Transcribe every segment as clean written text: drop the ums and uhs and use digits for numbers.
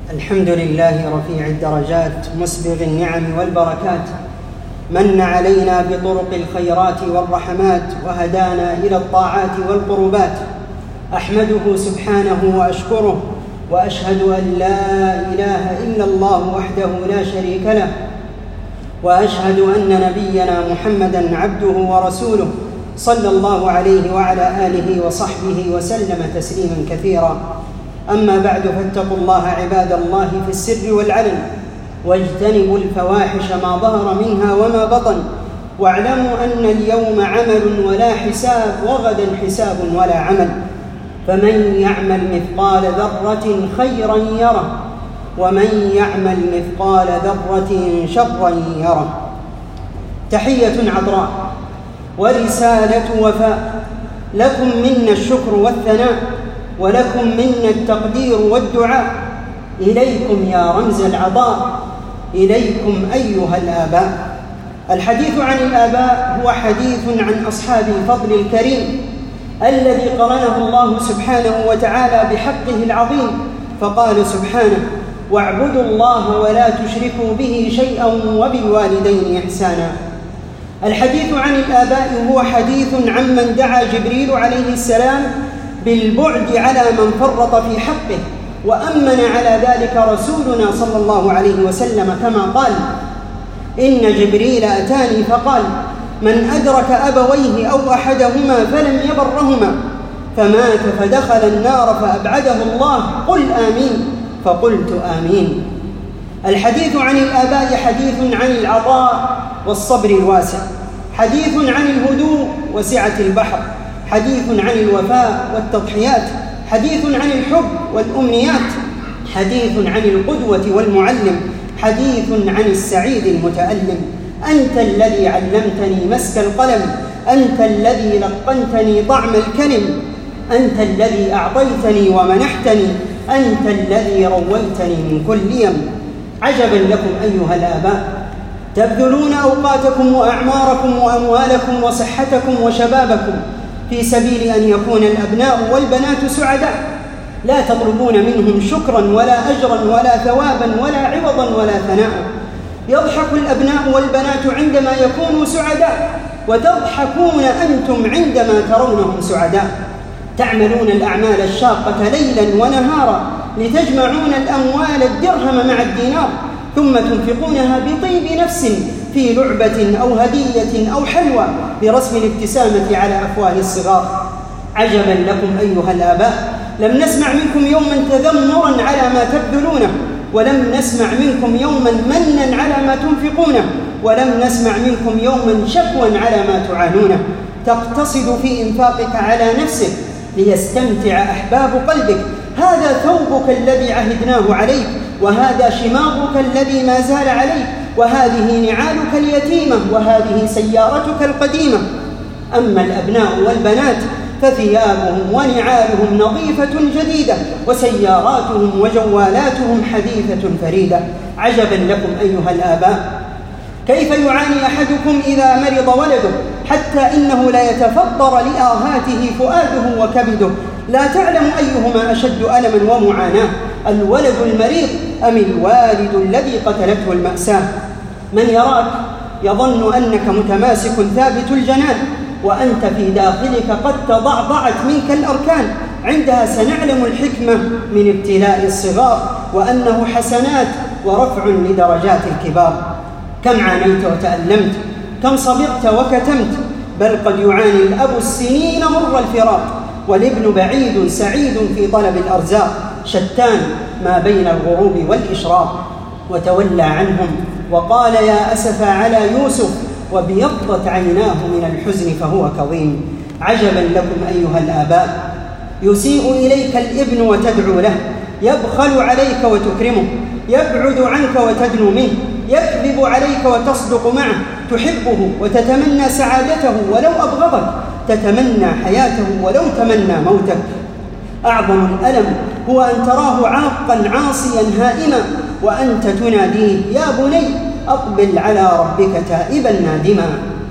الحمد لله رفيع الدرجات مسبغ النعم والبركات، من علينا بطرق الخيرات والرحمات وهدانا إلى الطاعات والقربات. أحمده سبحانه وأشكره، وأشهد أن لا إله إلا الله وحده لا شريك له، وأشهد أن نبينا محمدًا عبده ورسوله صلى الله عليه وعلى آله وصحبه وسلم تسليمًا كثيرا. أما بعد، فاتقوا الله عباد الله في السر والعلن، واجتنبوا الفواحش ما ظهر منها وما بطن، واعلموا أن اليوم عمل ولا حساب، وغدا حساب ولا عمل. فمن يعمل مثقال ذرة خيرا يره، ومن يعمل مثقال ذرة شرا يره. تحية عطراء ورسالة وفاء، لكم منا الشكر والثناء، ولكم منا التقدير والدعاء. إليكم يا رمز العطاء، إليكم أيها الآباء. الحديث عن الآباء هو حديث عن أصحاب الفضل الكريم الذي قرنه الله سبحانه وتعالى بحقه العظيم، فقال سبحانه: واعبدوا الله ولا تشركوا به شيئا وبالوالدين إحسانا. الحديث عن الآباء هو حديث عن من دعا جبريل عليه السلام بالبعد على من فرط في حقه، وأمن على ذلك رسولنا صلى الله عليه وسلم كما قال: إن جبريل أتاني فقال: من أدرك أبويه أو أحدهما فلم يبرهما فمات فدخل النار فأبعده الله، قل آمين، فقلت آمين. الحديث عن الآباء حديث عن العطاء والصبر الواسع، حديث عن الهدوء وسعة البحر، حديث عن الوفاء والتضحيات، حديث عن الحب والأمنيات، حديث عن القدوة والمعلم، حديث عن السعيد المتألم. أنت الذي علمتني مسك القلم، أنت الذي لقنتني طعم الكلم، أنت الذي أعطيتني ومنحتني، أنت الذي رويتني من كل يم. عجبا لكم أيها الآباء، تبذلون أوقاتكم وأعماركم وأموالكم وصحتكم وشبابكم في سبيل أن يكون الأبناء والبنات سعداء، لا تطلبون منهم شكرا ولا أجرا ولا ثوابا ولا عوضا ولا ثناء. يضحك الأبناء والبنات عندما يكونوا سعداء، وتضحكون أنتم عندما ترونهم سعداء. تعملون الأعمال الشاقة ليلا ونهارا لتجمعون الأموال الدرهم مع الدينار، ثم تنفقونها بطيب نفس في لعبة أو هدية أو حلوى برسم الابتسامة على أفواه الصغار. عجبا لكم أيها الآباء، لم نسمع منكم يوما تذمرا على ما تبذلونه، ولم نسمع منكم يوما منا على ما تنفقونه، ولم نسمع منكم يوما شكوى على ما تعانونه. تقتصد في إنفاقك على نفسك ليستمتع أحباب قلبك. هذا ثوبك الذي عهدناه عليك، وهذا شماغك الذي ما زال عليك، وهذه نعالك اليتيمة، وهذه سيارتك القديمة. أما الأبناء والبنات فثيابهم ونعالهم نظيفة جديدة، وسياراتهم وجوالاتهم حديثة فريدة. عجبا لكم أيها الآباء، كيف يعاني أحدكم إذا مرض ولده حتى إنه لا يتفطر لآهاته فؤاده وكبده. لا تعلم أيهما أشد ألما ومعاناة، الولد المريض أم الوالد الذي قتلته المأساة. من يراك يظن أنك متماسك ثابت الجنان، وأنت في داخلك قد تضعضعت منك الأركان. عندها سنعلم الحكمة من ابتلاء الصغار، وأنه حسنات ورفع لدرجات الكبار. كم عانيت وتألمت، كم صبرت وكتمت، بل قد يعاني الأب السنين مر الفراق، والابن بعيد سعيد في طلب الأرزاق. شتان ما بين الغروب والإشراق. وتولى عنهم وقال: يا أسف على يوسف، وابيضت عيناه من الحزن فهو كظيم. عجبا لكم أيها الآباء، يسيء إليك الابن وتدعو له، يبخل عليك وتكرمه، يبعد عنك وتدنو منه، يكذب عليك وتصدق معه، تحبه وتتمنى سعادته ولو أبغضك، تتمنى حياته ولو تمنى موتك. أعظم الألم هو أن تراه عاقا عاصيا هائما، وأنت تناديه: يا بني أقبل على ربك تائبا نادما.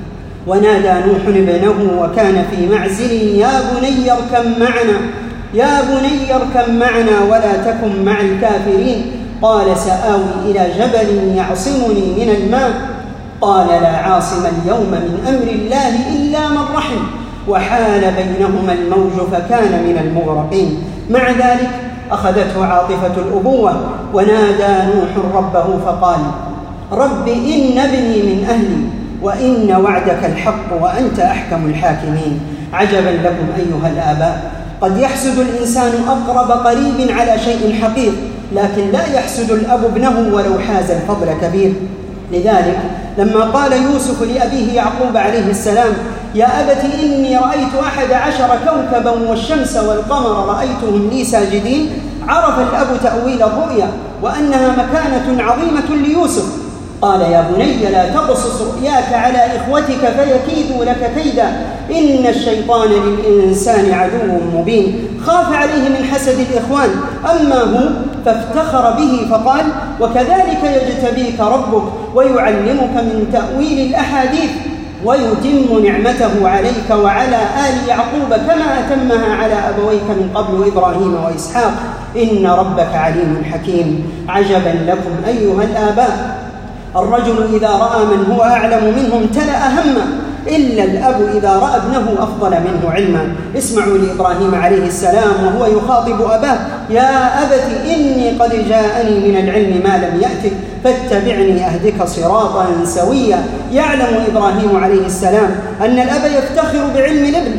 ونادى نوح ابنه وكان في معزل: يا بني اركب معنا، يا بني اركب معنا ولا تكن مع الكافرين. قال سآوي إلى جبل يعصمني من الماء قال لا عاصم اليوم من أمر الله إلا من رحم وحال بينهما الموج فكان من المغرقين. مع ذلك أخذته عاطفة الأبوة ونادى نوح ربه فقال رب إن ابني من أهلي وإن وعدك الحق وأنت أحكم الحاكمين. عجبا لكم أيها الآباء، قد يحسد الإنسان أقرب قريب على شيء حقير، لكن لا يحسد الأب ابنه ولو حاز الفضل كبير. لذلك لما قال يوسف لأبيه يعقوب عليه السلام يا أبت إني رأيت 11 كوكبا والشمس والقمر رأيتهم لي ساجدين، عرف الأب تأويل الرؤيا وأنها مكانة عظيمة ليوسف. قال يا بني لا تقصص رؤياك على إخوتك فيكيدوا لك كيدا إن الشيطان للإنسان عدو مبين. خاف عليه من حسد الإخوان، أما هو فافتخر به فقال وكذلك يجتبيك ربك ويعلمك من تأويل الأحاديث ويتم نعمته عليك وعلى آل يعقوب كما أتمها على أبويك من قبل إبراهيم وإسحاق إن ربك عليم حكيم. عجبا لكم أيها الآباء، الرجل إذا رأى من هو أعلم منه امتلأ همه، إلا الأب إذا رأى ابنه أفضل منه علما. اسمعوا لإبراهيم عليه السلام وهو يخاطب أباه يا أبت إني قد جاءني من العلم ما لم يأتك فاتبعني أهدك صراطا سويا. يعلم إبراهيم عليه السلام أن الأب يفتخر بعلم الابن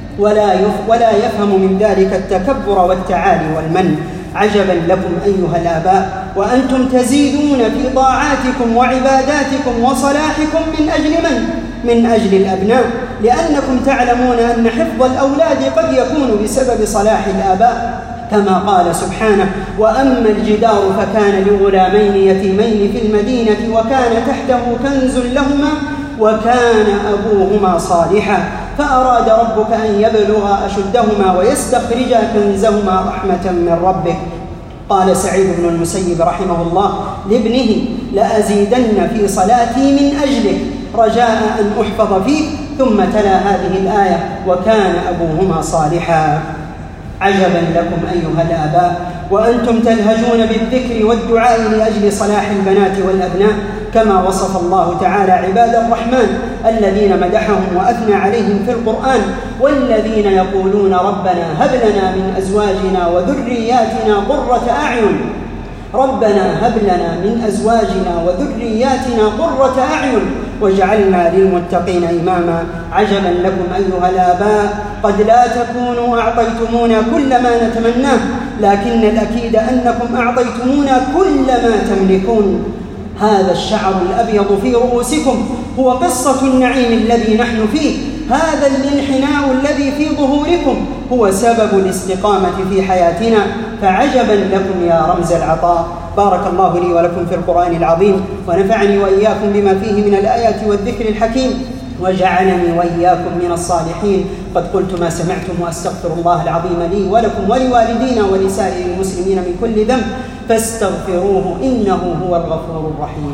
ولا يفهم من ذلك التكبر والتعالي والمن. عجبا لكم أيها الآباء وأنتم تزيدون في طاعاتكم وعباداتكم وصلاحكم من أجل من؟ من أجل الأبناء، لأنكم تعلمون أن حفظ الأولاد قد يكون بسبب صلاح الآباء، كما قال سبحانه وأما الجدار فكان لغلامين يتيمين في المدينة وكان تحته كنز لهما وكان أبوهما صالحا فأراد ربك أن يبلغا أشدهما ويستخرجا كنزهما رحمة من ربك. قال سعيد بن المسيب رحمه الله لابنه لأزيدن في صلاتي من أجلك رجاء أن أحفظ فيك، ثم تلا هذه الآية وكان أبوهما صالحا. عجبا لكم أيها الآباء وأنتم تلهجون بالذكر والدعاء لأجل صلاح البنات والأبناء، كما وصف الله تعالى عباد الرحمن الذين مدحهم وأثنى عليهم في القرآن والذين يقولون ربنا هب لنا من أزواجنا وذرياتنا قرة أعين ربنا هب لنا من أزواجنا وذرياتنا قرة أعين واجعلنا للمتقين إماما. عجبا لكم أيها الآباء قد لا تكونوا أعطيتمونا كل ما نتمناه، لكن الأكيد أنكم أعطيتمونا كل ما تملكون. هذا الشعر الأبيض في رؤوسكم هو قصة النعيم الذي نحن فيه، هذا الانحناء الذي في ظهوركم هو سبب الاستقامة في حياتنا، فعجبا لكم يا رمز العطاء. بارك الله لي ولكم في القرآن العظيم ونفعني وإياكم بما فيه من الآيات والذكر الحكيم وجعلني وإياكم من الصالحين. قد قلت ما سمعتم وأستغفر الله العظيم لي ولكم ولوالدينا ولسائر المسلمين من كل ذنب فاستغفروه إنه هو الغفور الرحيم.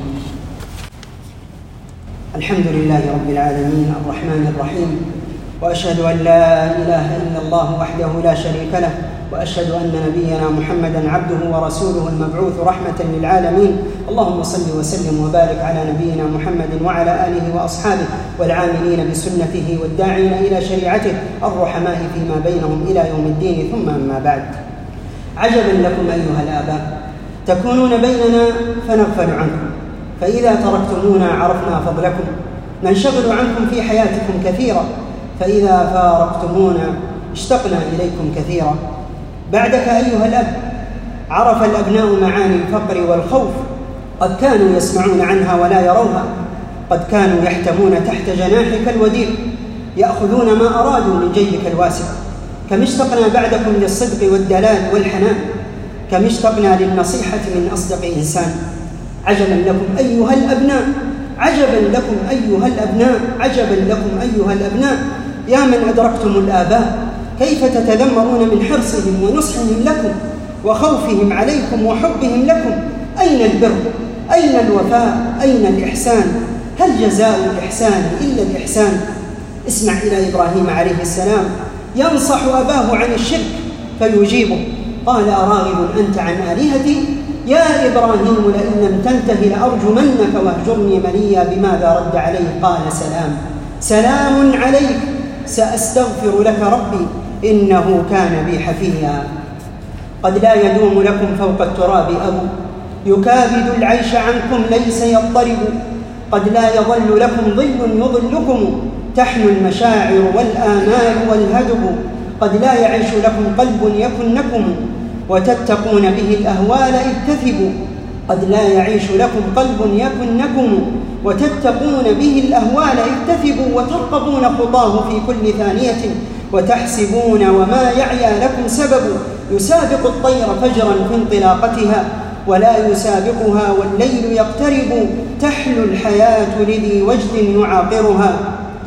الحمد لله رب العالمين الرحمن الرحيم، وأشهد أن لا إله إلا الله وحده لا شريك له، وأشهد أن نبينا محمدا عبده ورسوله المبعوث رحمة للعالمين. اللهم صل وسلم وبارك على نبينا محمد وعلى آله وأصحابه والعاملين بسنته والداعين إلى شريعته الرحماء فيما بينهم إلى يوم الدين، ثم أما بعد. عجبا لكم أيها الآباء، تكونون بيننا فنغفل عنكم، فإذا تركتمونا عرفنا فضلكم، ننشغل عنكم في حياتكم كثيرا، فإذا فارقتمونا اشتقنا إليكم كثيرا. بعدك أيها الأب عرف الأبناء معاني الفقر والخوف، قد كانوا يسمعون عنها ولا يروها، قد كانوا يحتمون تحت جناحك الوديع يأخذون ما أرادوا من جيبك الواسع. كم اشتقنا بعدكم للصدق والدلال والحنان، كم اشتقنا للنصيحة من أصدق إنسان. عجبا لكم أيها الأبناء، عجبا لكم أيها الأبناء، عجبا لكم أيها الأبناء، يا من أدركتم الآباء كيف تتذمرون من حرصهم ونصحهم لكم وخوفهم عليكم وحبهم لكم. أين البر؟ أين الوفاء؟ أين الإحسان؟ هل جزاء الإحسان إلا الإحسان؟ اسمع إلى إبراهيم عليه السلام ينصح أباه عن الشرك فيجيبه، قال أراغب أنت عن آلهتي؟ يا إبراهيم لئن لم تنته لأرجمنك واهجرني مليا. بماذا رد عليه؟ قال سلام عليك سأستغفر لك ربي إنه كان بي حفيا. قد لا يدوم لكم فوق التراب أبو، يكابد العيش عنكم ليس يضطرب. قد لا يظل لكم ظل يظلكم، تحنو المشاعر والآمال والهدب. قد لا يعيش لكم قلب يكنكم، وتتقون به الأهوال إذ تثبوا. قد لا يعيش لكم قلب يكنكم، وتتقون به الأهوال إذ تثبوا. وترقبون خطاه في كل ثانية، وتحسبون وما يعيا لكم سبب. يسابق الطير فجرا في انطلاقتها، ولا يسابقها والليل يقترب. تحلو الحياة لذي وجد يعاقرها،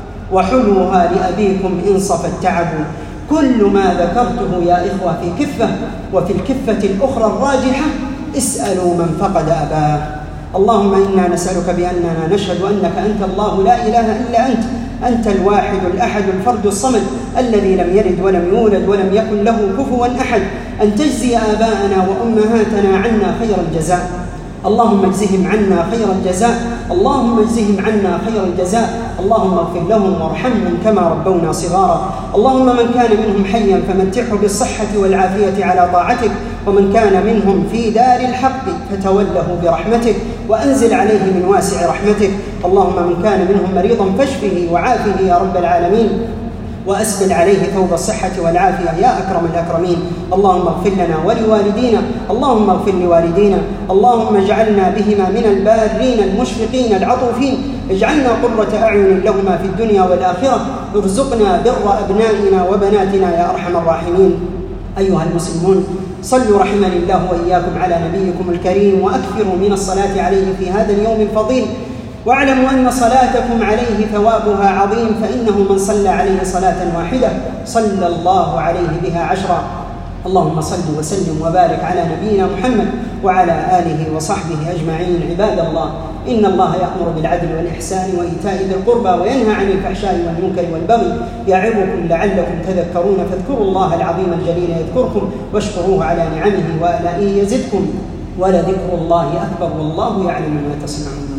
وحلوها لأبيكم إن صفى التعب. كل ما ذكرته يا إخوة في كفة، وفي الكفة الأخرى الراجحة اسألوا من فقد أباه. اللهم إنا نسألك بأننا نشهد أنك أنت الله لا إله إلا أنت الواحد الأحد الفرد الصمد الذي لم يلد ولم يولد ولم يكن له كفوا أحد، أن تجزي آباءنا وأمهاتنا عنا خير الجزاء. اللهم اجزهم عنا خير الجزاء، اللهم اجزهم عنا خير الجزاء. اللهم اغفر لهم وارحمهم كما ربونا صغارا. اللهم من كان منهم حيا فمتعه بالصحة والعافية على طاعتك، ومن كان منهم في دار الحق فتوله برحمتك وأنزل عليه من واسع رحمتك. اللهم من كان منهم مريضا فاشفه وعافه يا رب العالمين، وأسبل عليه ثوب الصحة والعافية يا أكرم الأكرمين. اللهم اغفر لنا ولوالدينا، اللهم اغفر لوالدينا، اللهم اجعلنا بهما من البارين المشفقين العطوفين، اجعلنا قرة أعين لهما في الدنيا والآخرة، ارزقنا بر أبنائنا وبناتنا يا أرحم الراحمين. أيها المسلمون، صلوا رحمني الله وإياكم على نبيكم الكريم، وأكثروا من الصلاة عليه في هذا اليوم الفضيل، واعلموا أن صلاتكم عليه ثوابها عظيم، فإنه من صلى عليه صلاة واحدة صلى الله عليه بها 10. اللهم صل وسلم وبارك على نبينا محمد وعلى آله وصحبه أجمعين. عباد الله، إن الله يأمر بالعدل والإحسان وإيتاء ذي القربى وينهى عن الفحشاء والمنكر والبغي يعظكم لعلكم تذكرون. فاذكروا الله العظيم الجليل يذكركم، واشكروه على نعمه وآلائه يزدكم، ولذكر الله أكبر والله يعلم ما تصنعون.